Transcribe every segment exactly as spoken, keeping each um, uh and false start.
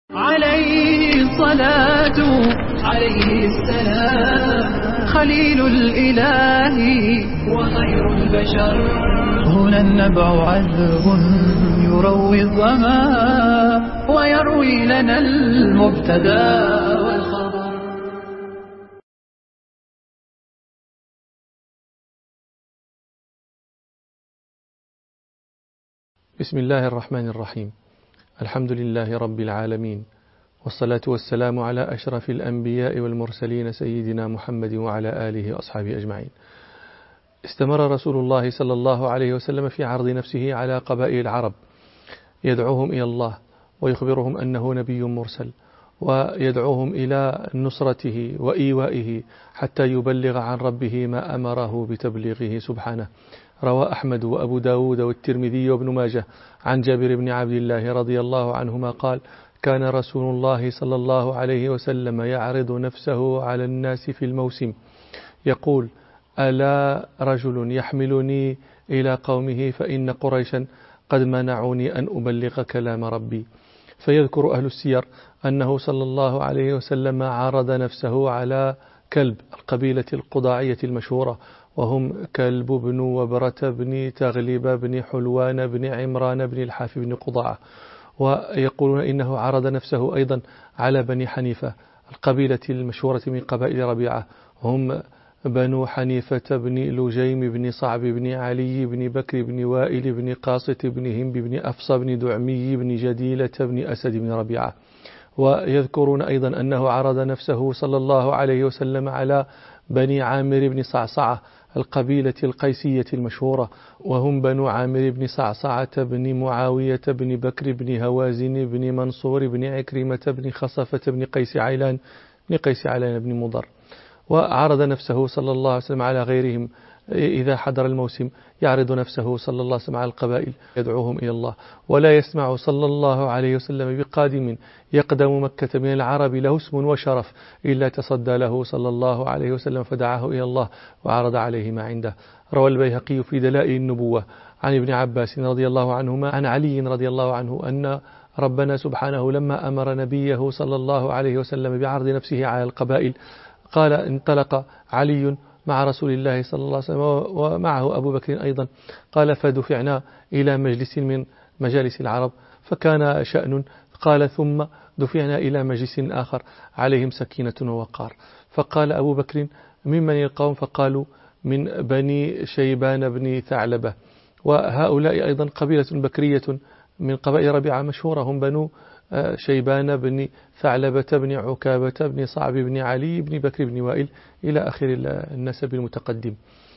عليه الصلاة عليه السلام خليل الإله وخير البشر. هنا النبع عذب يروي الظما ويروي لنا المبتدا والخبر. بسم الله الرحمن الرحيم. الحمد لله رب العالمين، والصلاة والسلام على أشرف الأنبياء والمرسلين سيدنا محمد وعلى آله وأصحابه أجمعين. استمر رسول الله صلى الله عليه وسلم في عرض نفسه على قبائل العرب، يدعوهم إلى الله ويخبرهم أنه نبي مرسل، ويدعوهم إلى نصرته وإيوائه حتى يبلغ عن ربه ما أمره بتبليغه سبحانه. روى أحمد وأبو داود والترمذي وابن ماجه عن جابر بن عبد الله رضي الله عنهما قال: كان رسول الله صلى الله عليه وسلم يعرض نفسه على الناس في الموسم يقول: ألا رجل يحملني إلى قومه فإن قريشا قد منعوني أن أبلغ كلام ربي. فيذكر أهل السير أنه صلى الله عليه وسلم عرض نفسه على كلب القبيلة القضاعية المشهورة، وهم كلب بن وبرة بن تغلب بن حلوان بن عمران بن الحاف بن قضاعة. ويقولون إنه عرض نفسه أيضا على بني حنيفة القبيلة المشهورة من قبائل ربيعة، هم بنو حنيفة بن لجيم بن صعب بن علي بن بكر بن وائل بن قاصة بن همب بن أفصى بن دعمي بن جديلة بن أسد بن ربيعة. ويذكرون أيضا أنه عرض نفسه صلى الله عليه وسلم على بني عامر بن صعصعة القبيلة القيسية المشهورة، وهم بنو عامر بن صعصعة بن معاوية بن بكر بن هوازن بن منصور بن عكرمة بن خصفة بن قيس عيلان بن قيس عيلان بن مضر. وعرض نفسه صلى الله عليه وسلم على غيرهم إذا حضر الموسم، يعرض نفسه صلى الله عليه وسلم على القبائل يدعوهم إلى الله، ولا يسمع صلى الله عليه وسلم بقادم يقدم مكة من العرب له اسم وشرف إلا تصدى له صلى الله عليه وسلم فدعاه إلى الله وعرض عليه ما عنده. روى البيهقي في دلائل النبوة عن ابن عباس رضي الله عنهما عن علي رضي الله عنه أن ربنا سبحانه لما أمر نبيه صلى الله عليه وسلم بعرض نفسه على القبائل قال: انطلق علي مع رسول الله صلى الله عليه وسلم ومعه أبو بكر أيضا، قال: فدفعنا إلى مجلس من مجالس العرب فكان شأن، قال: ثم دفعنا إلى مجلس آخر عليهم سكينة ووقار، فقال أبو بكر: ممن القوم؟ فقالوا: من بني شيبان بن ثعلبة. وهؤلاء أيضا قبيلة بكرية من قبائل ربيعة مشهورة، هم بنو شيبان بن ثعلبة بن عكابة بن صعب بن علي بن بكر بن وائل إلى آخر النسب المتقدم.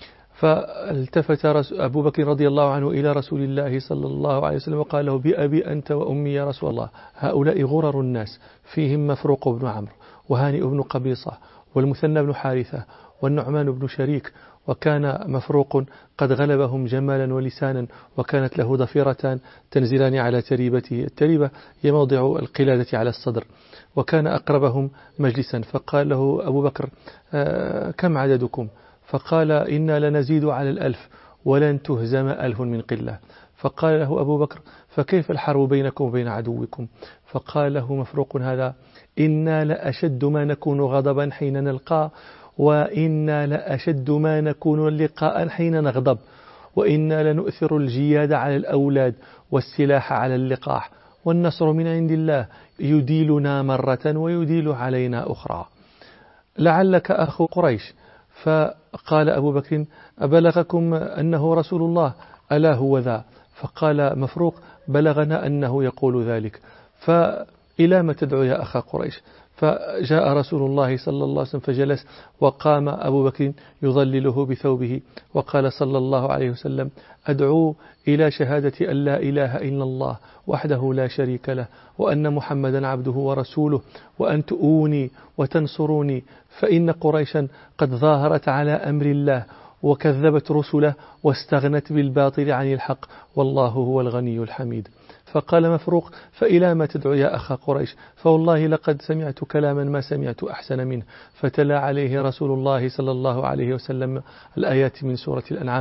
فالتفت أبو بكر رضي الله عنه إلى رسول الله صلى الله عليه وسلم وقال له: بأبي أنت وأمي يا رسول الله، هؤلاء غرر الناس، فيهم مفروق بن عمرو وهانئ بن قبيصة والمثنى بن حارثة والنعمان بن شريك، وكان مفروق قد غلبهم جمالا ولسانا، وكانت له ضفيرتان تنزلان على تريبته، التريبة هي موضع القلادة على الصدر، وكان أقربهم مجلسا. فقال له أبو بكر: آه كم عددكم؟ فقال: إنا لنزيد على الألف ولن تهزم ألف من قلة. فقال له أبو بكر: فكيف الحرب بينكم وبين عدوكم؟ فقال له مفروق هذا: إنا لأشد ما نكون غضبا حين نلقى، وإنا لأشد ما نكون لقاء حين نغضب، وإنا لنؤثر الجياد على الأولاد والسلاح على اللقاح، والنصر من عند الله يديلنا مرة ويديل علينا أخرى، لعلك أخو قريش. فقال أبو بكر: أبلغكم أنه رسول الله؟ ألا هو ذا؟ فقال مفروق: بلغنا أنه يقول ذلك، فإلى ما تدعو يا أخا قريش؟ فجاء رسول الله صلى الله عليه وسلم فجلس، وقام أبو بكر يظلله بثوبه، وقال صلى الله عليه وسلم: أدعو إلى شهادة أن لا إله إلا الله وحده لا شريك له، وأن محمدا عبده ورسوله، وأن تؤوني وتنصروني، فإن قريشا قد ظاهرت على أمر الله وكذبت رسله واستغنت بالباطل عن الحق، والله هو الغني الحميد. فقال مفروق: فإلى ما تدعو يا أخا قريش؟ فوالله لقد سمعت كلاما ما سمعت أحسن منه. فتلا عليه رسول الله صلى الله عليه وسلم الآيات من سورة الأنعام: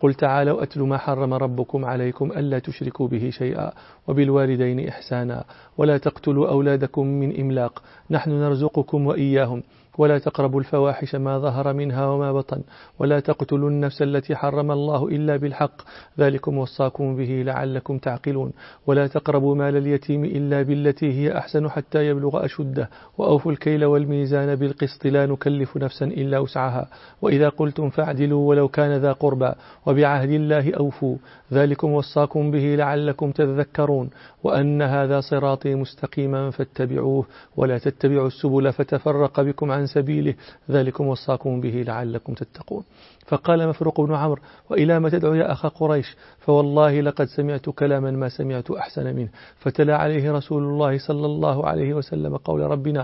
قل تعالوا أتل ما حرم ربكم عليكم ألا تشركوا به شيئا وبالوالدين إحسانا ولا تقتلوا أولادكم من إملاق نحن نرزقكم وإياهم ولا تقربوا الفواحش ما ظهر منها وما بطن ولا تقتلوا النفس التي حرم الله إلا بالحق ذلكم وصاكم به لعلكم تعقلون ولا تقربوا مال اليتيم إلا بالتي هي أحسن حتى يبلغ أشده وأوفوا الكيل والميزان بالقسط لا نكلف نفسا إلا وسعها وإذا قلتم فاعدلوا ولو كان ذا قربى وبعهد الله أوفوا ذلكم وصاكم به لعلكم تذكرون وأن هذا صراطي مستقيما فاتبعوه ولا تتبعوا السبل فتفرق بكم عن سبيله ذلكم وصاكم به لعلكم تتقون. فقال مفروق بن عمرو وإلى ما تدعو يا أخا قريش فوالله لقد سمعت كلاما ما سمعت أحسن منه فتلا عليه رسول الله صلى الله عليه وسلم قول ربنا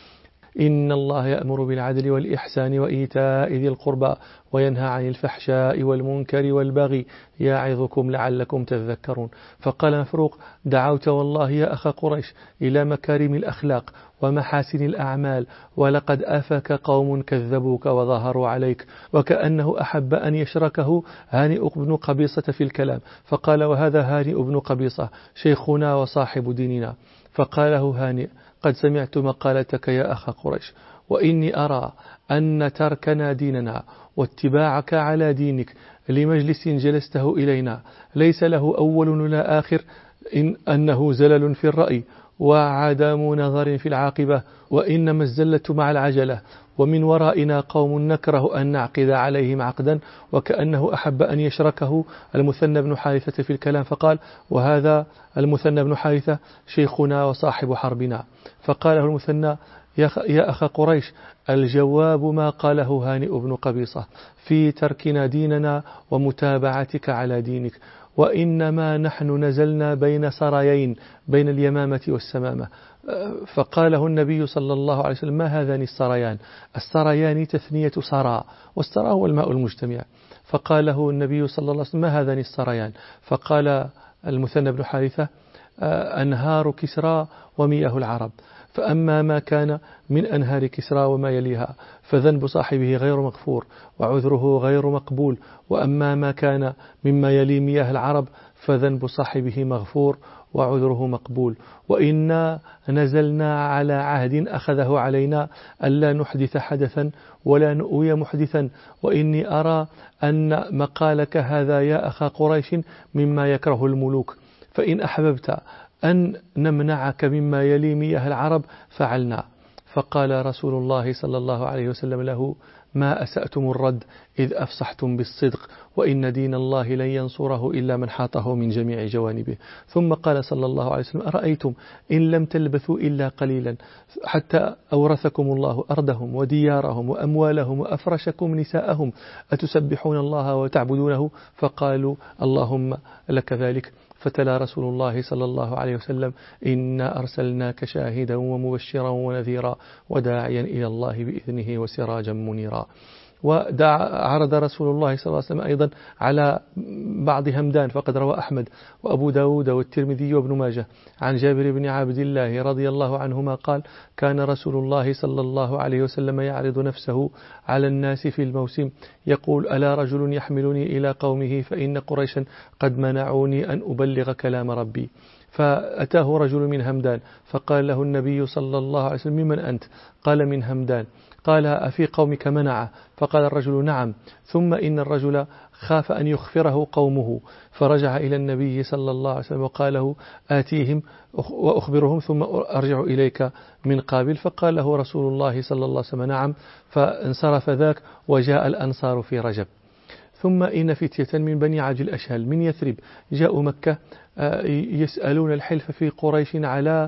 إن الله يأمر بالعدل والإحسان وإيتاء ذي القربى وينهى عن الفحشاء والمنكر والبغي يعظكم لعلكم تذكرون. فقال مفروق دعوت والله يا أخا قريش إلى مكارم الأخلاق ومحاسن الأعمال ولقد أفك قوم كذبوك وظهروا عليك وكأنه أحب أن يشركه هانئ بن قبيصة في الكلام فقال وهذا هانئ بن قبيصة شيخنا وصاحب ديننا. فقال له هانئ قد سمعت مقالتك يا أخا قريش وإني أرى أن تركنا ديننا واتباعك على دينك لمجلس جلسته إلينا ليس له أول ولا آخر إن أنه زلل في الرأي وعدم نظر في العاقبة وإنما الزلة مع العجلة ومن ورائنا قوم نكره أن نعقد عليهم عقدا وكأنه أحب أن يشركه المثنى بن حارثة في الكلام فقال وهذا المثنى بن حارثة شيخنا وصاحب حربنا. فقال له المثنى يا أخا قريش الجواب ما قاله هانئ بن قبيصة في تركنا ديننا ومتابعتك على دينك وإنما نحن نزلنا بين سرايين بين اليمامة والسمامة. فقاله النبي صلى الله عليه وسلم ما هذان السريان السريان تثنية سرى والسرى هو الماء المجتمع. فقاله النبي صلى الله عليه وسلم ما هذان السريان فقال المثنى بن حارثة أنهار كسرى ومياه العرب فأما ما كان من أنهار كسرى وما يليها فذنب صاحبه غير مغفور وعذره غير مقبول وأما ما كان مما يلي مياه العرب فذنب صاحبه مغفور وعذره مقبول وإنا نزلنا على عهد أخذه علينا ألا نحدث حدثا ولا نؤوي محدثا وإني أرى أن مقالك هذا يا أخا قريش مما يكره الملوك فإن أحببت أن نمنعك مما يلي مياه العرب فعلنا. فقال رسول الله صلى الله عليه وسلم له ما أسأتم الرد إذ أفصحتم بالصدق وإن دين الله لن ينصره إلا من حاطه من جميع جوانبه. ثم قال صلى الله عليه وسلم أرأيتم إن لم تلبثوا إلا قليلا حتى أورثكم الله أرضهم وديارهم وأموالهم وأفرشكم نساءهم أتسبحون الله وتعبدونه فقالوا اللهم لك ذلك. فتلا رسول الله صلى الله عليه وسلم إنا أرسلناك شاهدا ومبشرا ونذيرا وداعيا إلى الله بإذنه وسراجا منيرا. وعرض رسول الله صلى الله عليه وسلم أيضا على بعض همدان فقد روى أحمد وأبو داود والترمذي وابن ماجه عن جابر بن عبد الله رضي الله عنهما قال كان رسول الله صلى الله عليه وسلم يعرض نفسه على الناس في الموسم يقول ألا رجل يحملني إلى قومه فإن قريشا قد منعوني أن أبلغ كلام ربي. فأتاه رجل من همدان فقال له النبي صلى الله عليه وسلم ممن أنت؟ قال من همدان. قال أفي قومك منعه؟ فقال الرجل نعم. ثم إن الرجل خاف أن يخفره قومه فرجع إلى النبي صلى الله عليه وسلم وقال له آتيهم وأخبرهم ثم أرجع إليك من قابل. فقال له رسول الله صلى الله عليه وسلم نعم. فانصرف ذاك وجاء الأنصار في رجب. ثم إن فتية من بني عبد الأشهل من يثرب جاءوا مكة يسألون الحلف في قريش على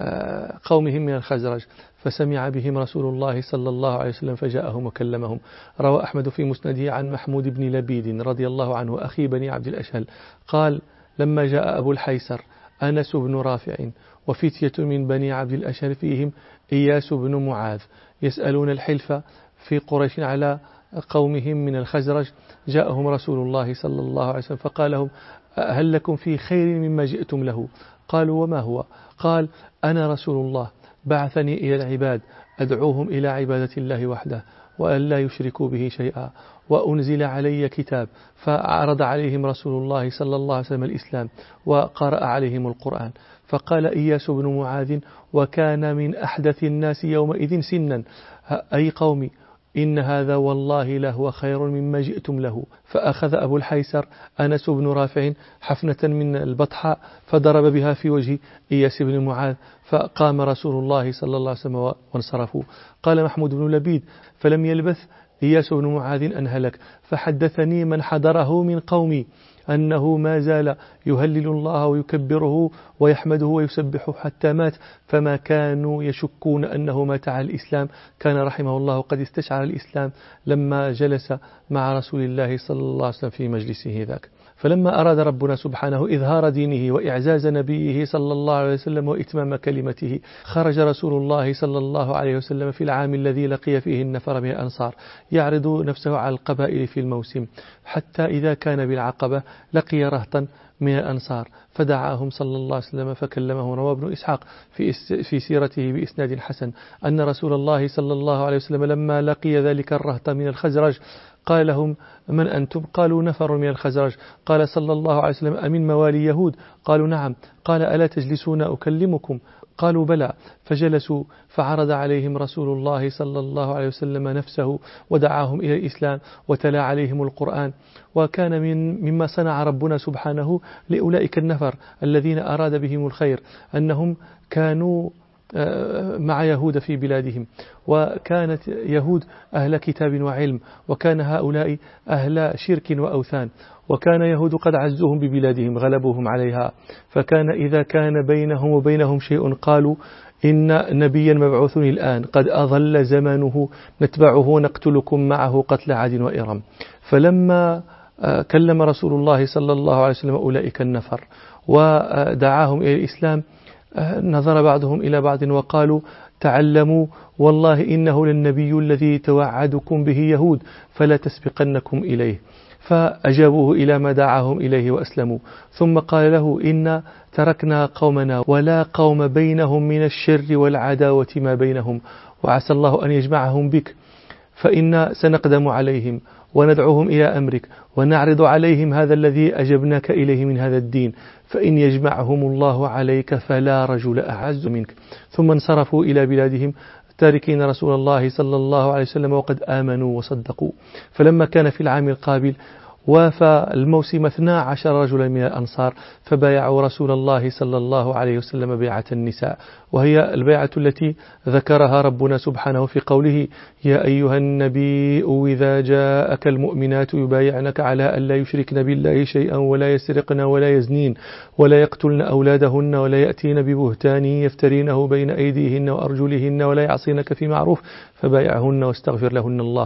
قومهم من الخزرج فسمع بهم رسول الله صلى الله عليه وسلم فجاءهم وكلمهم. روى أحمد في مسنده عن محمود بن لبيد رضي الله عنه أخي بني عبد الأشهل قال لما جاء أبو الحيسر أنس بن رافع وفتية من بني عبد الأشهل فيهم إياس بن معاذ يسألون الحلف في قريش على قومهم من الخزرج جاءهم رسول الله صلى الله عليه وسلم فقال لهم هل لكم في خير مما جئتم له؟ قالوا وما هو؟ قال أنا رسول الله بعثني إلى العباد أدعوهم إلى عبادة الله وحده وأن لا يشركوا به شيئا وأنزل علي كتاب، فعرض عليهم رسول الله صلى الله عليه وسلم الإسلام وقرأ عليهم القرآن، فقال إياس بن معاذ وكان من أحدث الناس يومئذ سنا: أي قوم إن هذا والله لهو خير مما جئتم له. فأخذ أبو الحيسر أنس بن رافع حفنة من البطحاء فضرب بها في وجه إياس بن معاذ، فقام رسول الله صلى الله عليه وسلم وانصرفوا. قال محمود بن لبيد: فلم يلبث إياس بن معاذ أن هلك، فحدثني من حضره من قومي أنه ما زال يهلل الله ويكبره ويحمده ويسبحه حتى مات، فما كانوا يشكون أنه مات على الإسلام. كان رحمه الله قد استشعر الإسلام لما جلس مع رسول الله صلى الله عليه وسلم في مجلسه ذاك. فلما أراد ربنا سبحانه إظهار دينه وإعزاز نبيه صلى الله عليه وسلم وإتمام كلمته، خرج رسول الله صلى الله عليه وسلم في العام الذي لقي فيه النفر من الأنصار يعرض نفسه على القبائل في الموسم، حتى إذا كان بالعقبة لقي رهطا من الأنصار فدعاهم صلى الله عليه وسلم، فكلمه. رواه ابن إسحاق في في سيرته بإسناد حسن أن رسول الله صلى الله عليه وسلم لما لقي ذلك الرهط من الخزرج قال لهم: من أنتم؟ قالوا: نفر من الخزرج. قال صلى الله عليه وسلم: أمن موالي يهود؟ قالوا: نعم. قال: ألا تجلسون أكلمكم؟ قالوا: بلى. فجلسوا، فعرض عليهم رسول الله صلى الله عليه وسلم نفسه ودعاهم إلى الإسلام وتلا عليهم القرآن. وكان من مما صنع ربنا سبحانه لأولئك النفر الذين أراد بهم الخير أنهم كانوا مع يهود في بلادهم، وكانت يهود أهل كتاب وعلم، وكان هؤلاء أهل شرك وأوثان، وكان يهود قد عزوهم ببلادهم غلبوهم عليها، فكان إذا كان بينهم وبينهم شيء قالوا: إن نبيا مبعوث الآن قد أظل زمانه نتبعه ونقتلكم معه قتل عاد وإرم. فلما كلم رسول الله صلى الله عليه وسلم أولئك النفر ودعاهم إلى الإسلام، نظر بعضهم إلى بعض وقالوا: تعلموا والله إنه للنبي الذي توعدكم به يهود فلا تسبقنكم إليه. فأجابوه إلى ما دعاهم إليه وأسلموا. ثم قال له: إن تركنا قومنا ولا قوم بينهم من الشر والعداوة ما بينهم، وعسى الله أن يجمعهم بك، فإنا سنقدم عليهم وندعوهم إلى أمرك ونعرض عليهم هذا الذي أجبناك إليه من هذا الدين، فإن يجمعهم الله عليك فلا رجل أعز منك. ثم انصرفوا إلى بلادهم تاركين رسول الله صلى الله عليه وسلم وقد آمنوا وصدقوا. فلما كان في العام القابل وافى الموسم اثنا عشر رجلا من الأنصار فبايعوا رسول الله صلى الله عليه وسلم بيعة النساء، وهي البيعة التي ذكرها ربنا سبحانه في قوله: يا أيها النبي إذا جاءك المؤمنات يبايعنك على أن لا يشركن بالله شيئا ولا يسرقن ولا يزنين ولا يقتلن أولادهن ولا يأتين ببهتان يفترينه بين أيديهن وأرجلهن ولا يعصينك في معروف فبايعهن واستغفر لهن الله.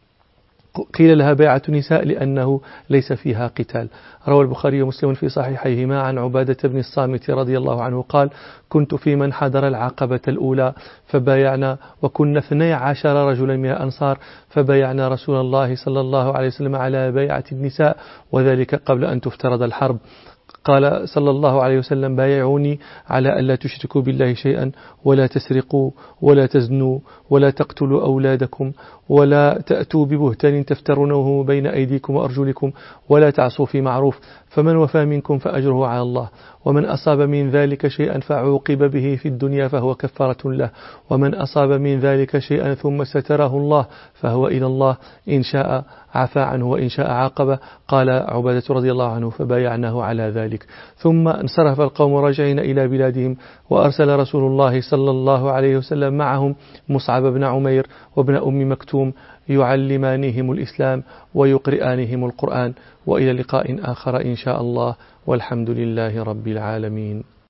قيل لها بيعة نساء لأنه ليس فيها قتال. روى البخاري ومسلم في صحيحيهما عن عبادة بن الصامت رضي الله عنه قال: كنت في من حضر العقبة الأولى فبايعنا، وكنا اثني عشر رجلا من الأنصار فبايعنا رسول الله صلى الله عليه وسلم على بيعة النساء، وذلك قبل أن تفترض الحرب. قال صلى الله عليه وسلم: بايعوني على ألا تشركوا بالله شيئا ولا تسرقوا ولا تزنوا ولا تقتلوا أولادكم ولا تأتوا ببهتان تفترونه بين أيديكم وأرجلكم ولا تعصوا في معروف، فمن وفى منكم فأجره على الله، ومن أصاب من ذلك شيئا فعوقب به في الدنيا فهو كفارة له، ومن أصاب من ذلك شيئا ثم ستره الله فهو إلى الله، إن شاء عفى عنه وإن شاء عاقبه. قال عبادة رضي الله عنه: فبايعناه على ذلك. ثم انصرف القوم راجعين إلى بلادهم، وأرسل رسول الله صلى الله عليه وسلم معهم مصعب بن عمير وابن أم مكتوم يعلمانهم الإسلام ويقرئانهم القرآن. وإلى لقاء آخر إن شاء الله، والحمد لله رب العالمين.